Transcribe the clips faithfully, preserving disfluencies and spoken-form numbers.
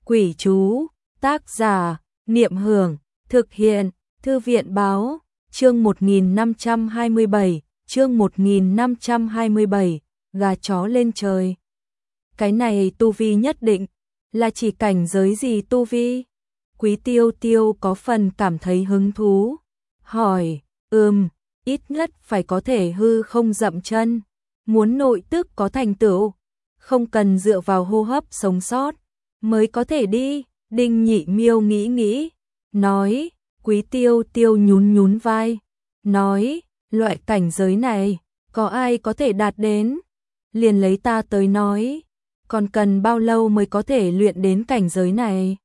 Quỷ chú, tác giả, Niệm Hưởng, thực hiện, Thư viện báo, chương một nghìn năm trăm hai mươi bảy, chương một nghìn năm trăm hai mươi bảy, gà chó lên trời. Cái này tu vi nhất định, là chỉ cảnh giới gì tu vi? Quý Tiêu Tiêu có phần cảm thấy hứng thú, hỏi, ừm, ít nhất phải có thể hư không dậm chân, muốn nội tức có thành tựu, không cần dựa vào hô hấp sống sót, mới có thể đi. Đinh Nhị Miêu nghĩ nghĩ, nói, Quý Tiêu Tiêu nhún nhún vai, nói, loại cảnh giới này, có ai có thể đạt đến? Liền lấy ta tới nói, còn cần bao lâu mới có thể luyện đến cảnh giới này?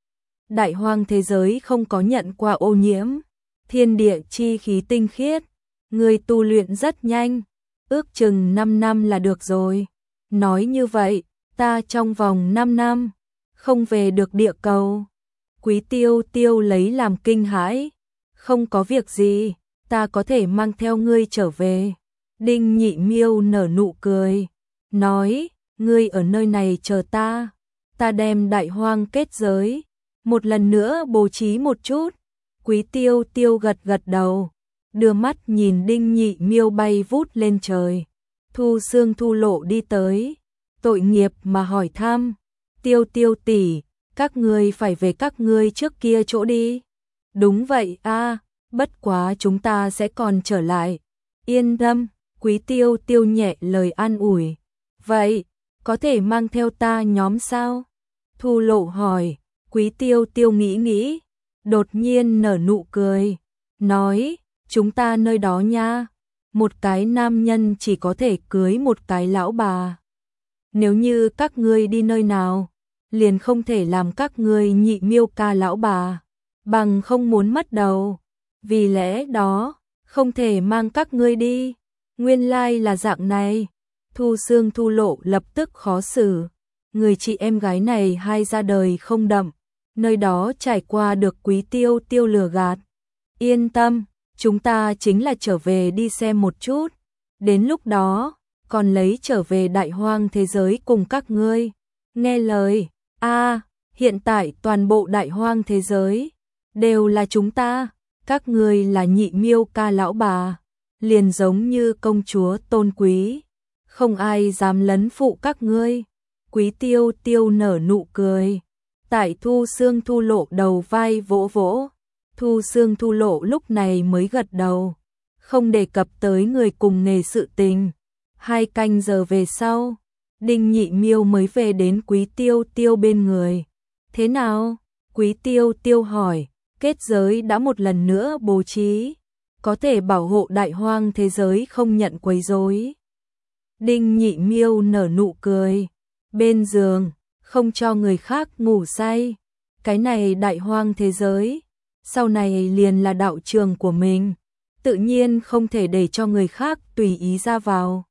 Đại hoang thế giới không có nhận qua ô nhiễm, thiên địa chi khí tinh khiết, người tu luyện rất nhanh, ước chừng năm năm là được rồi. Nói như vậy, ta trong vòng năm năm, không về được địa cầu. Quý Tiêu Tiêu lấy làm kinh hãi, không có việc gì, ta có thể mang theo ngươi trở về. Đinh Nhị Miêu nở nụ cười, nói, ngươi ở nơi này chờ ta, ta đem đại hoang kết giới, một lần nữa bố trí một chút. Quý Tiêu Tiêu gật gật đầu, đưa mắt nhìn Đinh Nhị Miêu bay vút lên trời. Thu Xương Thu Lộ đi tới, tội nghiệp mà hỏi thăm, Tiêu Tiêu tỷ, các ngươi phải về các ngươi trước kia chỗ đi. Đúng vậy a, bất quá chúng ta sẽ còn trở lại. Yên tâm, Quý Tiêu Tiêu nhẹ lời an ủi. Vậy, có thể mang theo ta nhóm sao? Thu Lộ hỏi. Quý Tiêu Tiêu nghĩ nghĩ, đột nhiên nở nụ cười, nói, chúng ta nơi đó nha, một cái nam nhân chỉ có thể cưới một cái lão bà. Nếu như các ngươi đi nơi nào, liền không thể làm các ngươi Nhị Miêu ca lão bà, bằng không muốn mất đầu. Vì lẽ đó, không thể mang các ngươi đi. Nguyên lai là dạng này. Thu Xương Thu Lộ lập tức khó xử. Người chị em gái này hai ra đời không đậm, nơi đó trải qua được Quý Tiêu Tiêu lừa gạt. Yên tâm, chúng ta chính là trở về đi xem một chút. Đến lúc đó, còn lấy trở về đại hoang thế giới cùng các ngươi. Nghe lời, a, hiện tại toàn bộ đại hoang thế giới đều là chúng ta, các ngươi là Nhị Miêu ca lão bà, liền giống như công chúa tôn quý, không ai dám lấn phụ các ngươi. Quý Tiêu Tiêu nở nụ cười, tại Thu Xương Thu Lộ đầu vai vỗ vỗ. Thu Xương Thu Lộ lúc này mới gật đầu, không đề cập tới người cùng nghề sự tình. Hai canh giờ về sau, Đinh Nhị Miêu mới về đến Quý Tiêu Tiêu bên người. Thế nào? Quý Tiêu Tiêu hỏi, kết giới đã một lần nữa bố trí, có thể bảo hộ đại hoang thế giới không nhận quấy rối. Đinh Nhị Miêu nở nụ cười, bên giường, không cho người khác ngủ say. Cái này đại hoang thế giới, sau này liền là đạo trường của mình, tự nhiên không thể để cho người khác tùy ý ra vào.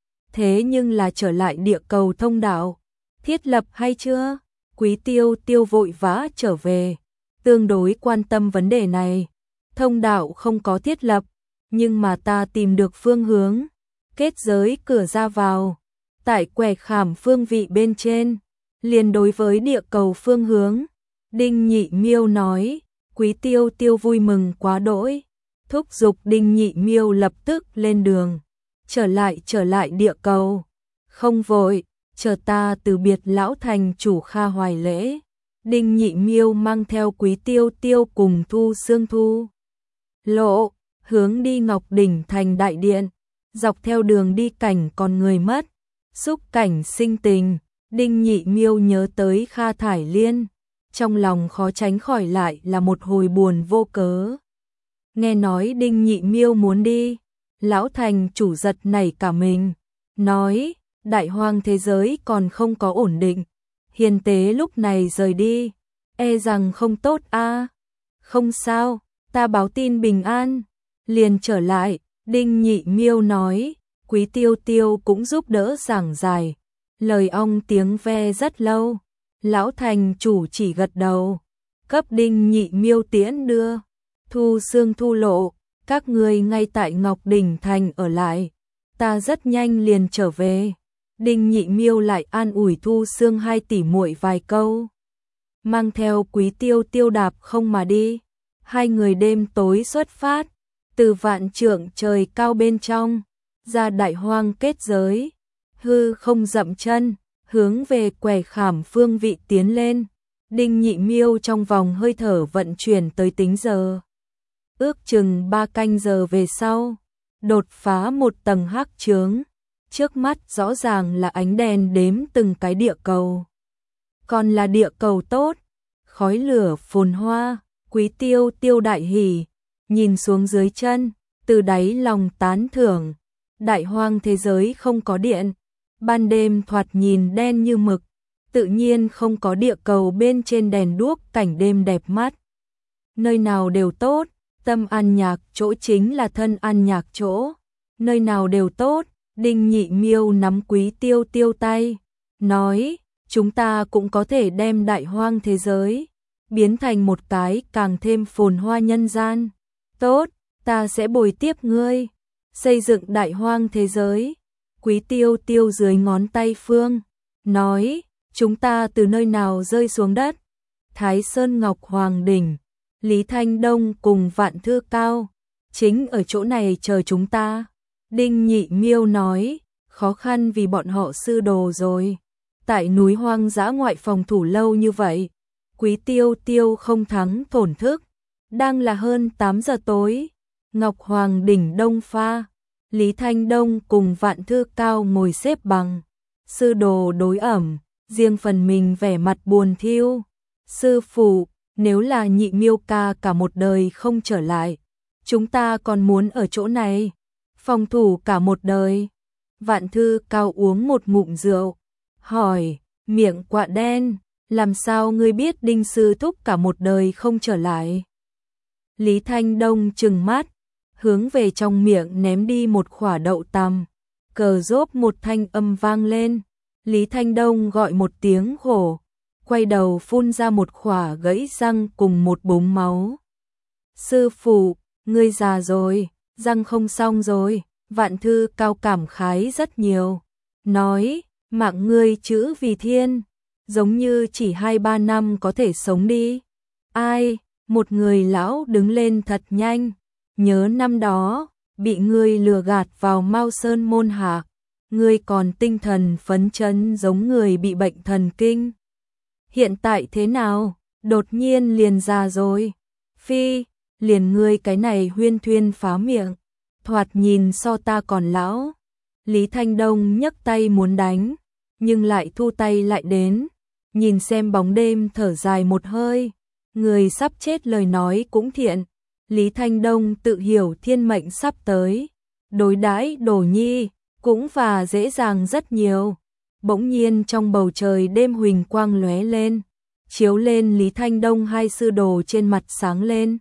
Thế nhưng là trở lại địa cầu thông đạo, thiết lập hay chưa? Quý Tiêu Tiêu vội vã trở về, tương đối quan tâm vấn đề này. Thông đạo không có thiết lập, nhưng mà ta tìm được phương hướng, kết giới cửa ra vào, tại quẻ khảm phương vị bên trên, liền đối với địa cầu phương hướng. Đinh Nhị Miêu nói. Quý Tiêu Tiêu vui mừng quá đỗi, thúc giục Đinh Nhị Miêu lập tức lên đường, trở lại trở lại địa cầu. Không vội, chờ ta từ biệt lão thành chủ Kha Hoài Lễ. Đinh Nhị Miêu mang theo Quý Tiêu Tiêu cùng Thu Xương Thu Lộ, hướng đi Ngọc Đỉnh thành đại điện, dọc theo đường đi cảnh còn người mất, xúc cảnh sinh tình. Đinh Nhị Miêu nhớ tới Kha Thải Liên, trong lòng khó tránh khỏi lại là một hồi buồn vô cớ. Nghe nói Đinh Nhị Miêu muốn đi, lão thành chủ giật nảy cả mình, nói, đại hoang thế giới còn không có ổn định, hiền tế lúc này rời đi, e rằng không tốt a. Không sao, ta báo tin bình an, liền trở lại. Đinh Nhị Miêu nói. Quý Tiêu Tiêu cũng giúp đỡ giảng giải, lời ong tiếng ve rất lâu. Lão thành chủ chỉ gật đầu, cấp Đinh Nhị Miêu tiễn đưa. Thu Xương Thu Lộ, các ngươi ngay tại Ngọc Đỉnh thành ở lại, ta rất nhanh liền trở về. Đinh Nhị Miêu lại an ủi Thu Xương hai tỷ muội vài câu. mang theo Quý Tiêu Tiêu đạp không mà đi. Hai người đêm tối xuất phát, từ vạn trượng trời cao bên trong, ra đại hoang kết giới, hư không dậm chân, hướng về quẻ khảm phương vị tiến lên. Đinh Nhị Miêu trong vòng hơi thở vận chuyển tới tính giờ. Ước chừng ba canh giờ về sau, đột phá một tầng hắc chướng. Trước mắt rõ ràng là ánh đèn đếm từng cái địa cầu. Còn là địa cầu tốt, khói lửa phồn hoa, Quý Tiêu Tiêu đại hỉ, nhìn xuống dưới chân, từ đáy lòng tán thưởng. Đại hoang thế giới không có điện, ban đêm thoạt nhìn đen như mực, tự nhiên không có địa cầu bên trên đèn đuốc cảnh đêm đẹp mắt. Nơi nào đều tốt, tâm an nhạc chỗ chính là thân an nhạc chỗ, nơi nào đều tốt. Đinh Nhị Miêu nắm Quý Tiêu Tiêu tay, nói, chúng ta cũng có thể đem đại hoang thế giới biến thành một cái càng thêm phồn hoa nhân gian. Tốt, ta sẽ bồi tiếp ngươi, xây dựng đại hoang thế giới. Quý Tiêu Tiêu dưới ngón tay phương, nói, chúng ta từ nơi nào rơi xuống đất? Thái Sơn Ngọc Hoàng Đỉnh, Lý Thanh Đông cùng Vạn Thư Cao, chính ở chỗ này chờ chúng ta. Đinh Nhị Miêu nói, khó khăn vì bọn họ sư đồ rồi. Tại núi hoang dã ngoại phòng thủ lâu như vậy, Quý Tiêu Tiêu không thắng thổn thức. Đang là hơn tám giờ tối, Ngọc Hoàng Đỉnh đông pha, Lý Thanh Đông cùng Vạn Thư Cao ngồi xếp bằng. Sư đồ đối ẩm, riêng phần mình vẻ mặt buồn thiêu. Sư phụ, nếu là Nhị Miêu ca cả một đời không trở lại, chúng ta còn muốn ở chỗ này phòng thủ cả một đời. Vạn Thư Cao uống một ngụm rượu, hỏi, miệng quạ đen, làm sao ngươi biết Đinh sư thúc cả một đời không trở lại? Lý Thanh Đông trừng mắt, hướng về trong miệng ném đi một quả đậu tằm. Cờ rốp một thanh âm vang lên, Lý Thanh Đông gọi một tiếng khổ, quay đầu phun ra một quả gãy răng cùng một búng máu. Sư phụ, ngươi già rồi, răng không xong rồi. Vạn Thư Cao cảm khái rất nhiều, nói, mạng ngươi chữ vì thiên, giống như chỉ hai ba năm có thể sống đi. Ai, một người lão đứng lên thật nhanh, nhớ năm đó, bị ngươi lừa gạt vào Mao Sơn môn hạ, ngươi còn tinh thần phấn chấn giống người bị bệnh thần kinh. Hiện tại thế nào, đột nhiên liền già rồi. Phi, liền ngươi cái này huyên thuyên phá miệng, thoạt nhìn so ta còn lão. Lý Thanh Đông nhấc tay muốn đánh, nhưng lại thu tay lại đến, nhìn xem bóng đêm thở dài một hơi. Người sắp chết lời nói cũng thiện. Lý Thanh Đông tự hiểu thiên mệnh sắp tới, đối đãi Đồ Nhi cũng và dễ dàng rất nhiều. Bỗng nhiên trong bầu trời đêm huỳnh quang lóe lên, chiếu lên Lý Thanh Đông hai sư đồ trên mặt sáng lên.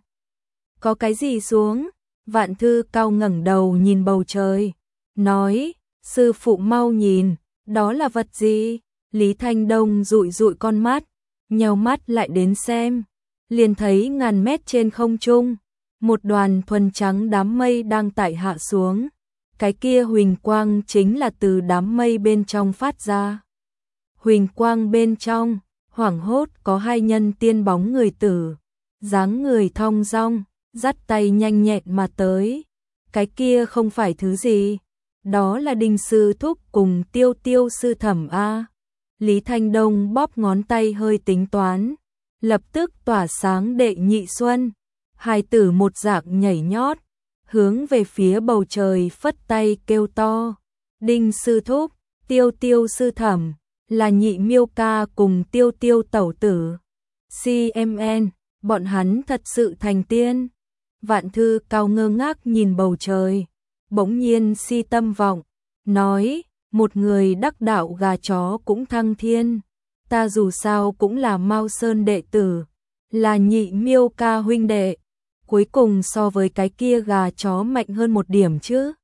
Có cái gì xuống? Vạn Thư Cao ngẩng đầu nhìn bầu trời, nói, sư phụ mau nhìn, đó là vật gì? Lý Thanh Đông dụi dụi con mắt, nheo mắt lại đến xem, liền thấy ngàn mét trên không trung, một đoàn thuần trắng đám mây đang tải hạ xuống. Cái kia huỳnh quang chính là từ đám mây bên trong phát ra. Huỳnh quang bên trong, hoảng hốt có hai nhân tiên bóng người tử, dáng người thong dong, dắt tay nhanh nhẹn mà tới. Cái kia không phải thứ gì, đó là Đinh sư thúc cùng Tiêu Tiêu sư thẩm a. Lý Thanh Đông bóp ngón tay hơi tính toán, lập tức tỏa sáng đệ nhị xuân. Hai tử một dạng nhảy nhót, hướng về phía bầu trời phất tay kêu to. Đinh sư thúc, Tiêu Tiêu sư thẩm, là Nhị Miêu ca cùng Tiêu Tiêu tẩu tử. xê em en, bọn hắn thật sự thành tiên. Vạn Thư Cao ngơ ngác nhìn bầu trời, bỗng nhiên si tâm vọng, nói, một người đắc đạo gà chó cũng thăng thiên. Ta dù sao cũng là Mao Sơn đệ tử, là Nhị Miêu ca huynh đệ, cuối cùng so với cái kia gà chó mạnh hơn một điểm chứ.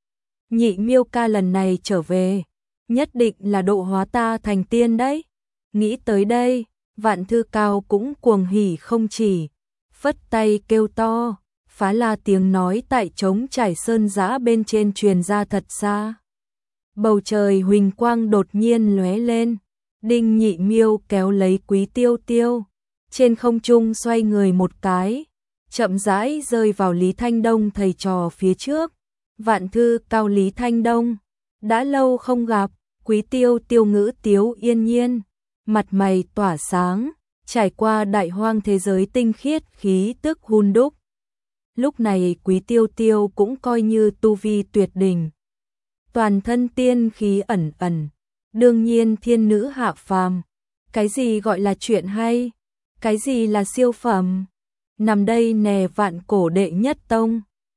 Nhị Miêu ca lần này trở về, nhất định là độ hóa ta thành tiên đấy. Nghĩ tới đây, Vạn Thư Cao cũng cuồng hỉ không chỉ, phất tay kêu to, phá la tiếng nói tại trống trải sơn giã bên trên truyền ra thật xa. Bầu trời huỳnh quang đột nhiên lóe lên, Đinh Nhị Miêu kéo lấy Quý Tiêu Tiêu, trên không trung xoay người một cái, chậm rãi rơi vào Lý Thanh Đông thầy trò phía trước. Vạn thư cao Lý Thanh Đông, đã lâu không gặp. Quý Tiêu Tiêu ngữ Tiếu Yên Nhiên, mặt mày tỏa sáng, trải qua đại hoang thế giới tinh khiết khí tức hun đúc. Lúc này Quý Tiêu Tiêu cũng coi như tu vi tuyệt đỉnh, toàn thân tiên khí ẩn ẩn, đương nhiên thiên nữ hạ phàm. Cái gì gọi là chuyện hay? Cái gì là siêu phẩm? Nằm đây nè vạn cổ đệ nhất tông.